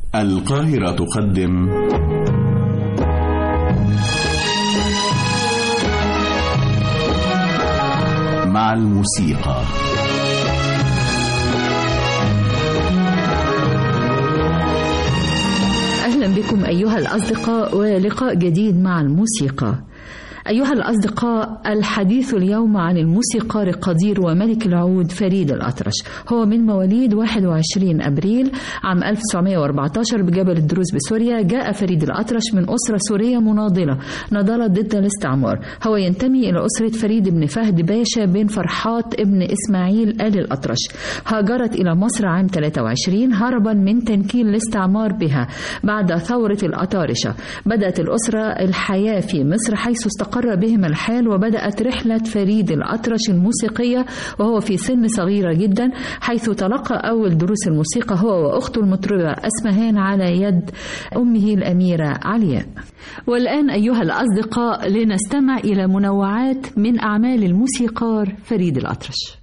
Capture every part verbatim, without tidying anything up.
القاهرة تقدم مع الموسيقى. أهلا بكم أيها الأصدقاء ولقاء جديد مع الموسيقى. أيها الأصدقاء، الحديث اليوم عن الموسيقار القدير وملك العود فريد الأطرش. هو من مواليد واحد وعشرين أبريل عام ألف وتسعمائة وأربعة عشر بجبل الدروز بسوريا. جاء فريد الأطرش من أسرة سورية مناضلة نضالت ضد الاستعمار. هو ينتمي إلى أسرة فريد بن فهد باشا بن فرحات ابن إسماعيل آل الأطرش. هاجرت إلى مصر عام ثلاثة وعشرين هربا من تنكيل الاستعمار بها بعد ثورة الأطارشة. بدأت الأسرة الحياة في مصر حيث استقر بهم الحال، وبدأت رحلة فريد الأطرش الموسيقية وهو في سن صغيرة جدا، حيث تلقى أول دروس الموسيقى هو وأخته المطربة أسمهان على يد أمه الأميرة علياء. والآن أيها الأصدقاء لنستمع إلى منوعات من أعمال الموسيقار فريد الأطرش.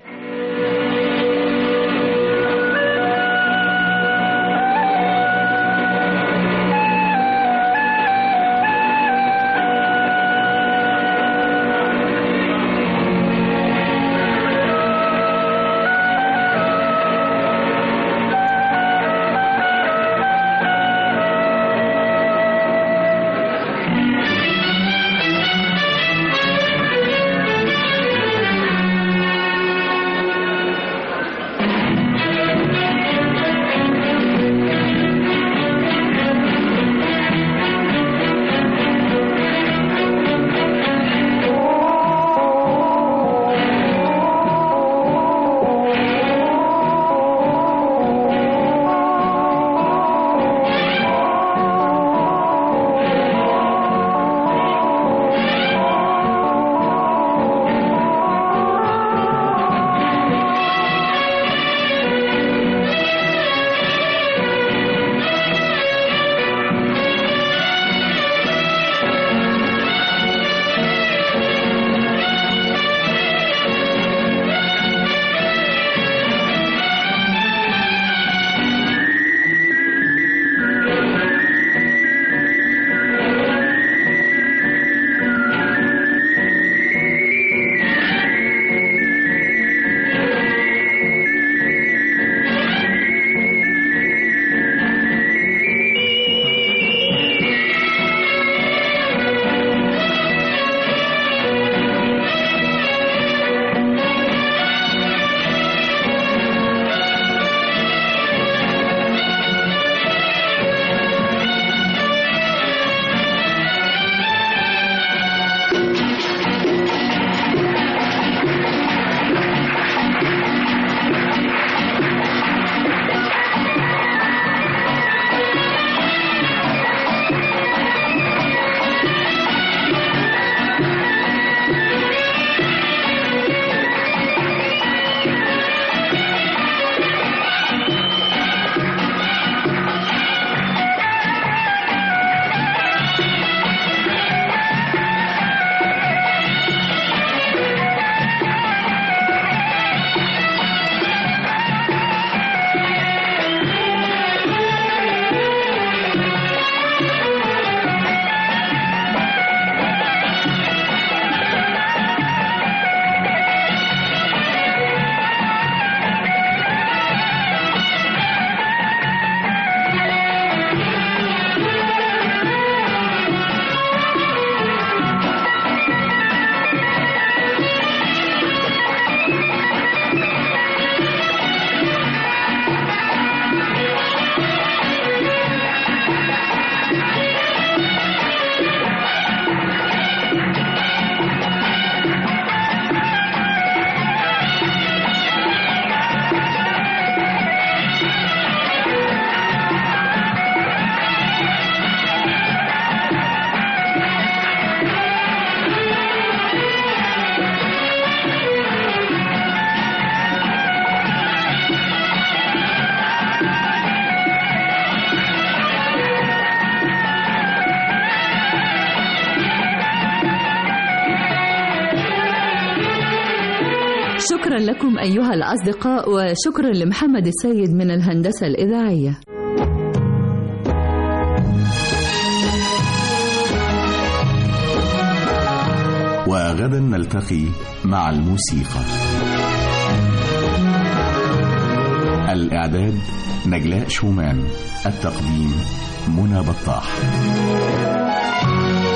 شكرا لكم أيها الأصدقاء، وشكرا لمحمد السيد من الهندسة الإذاعية. وغدا نلتقي مع الموسيقى. الإعداد نجلاء شومان، التقديم منى بطاح.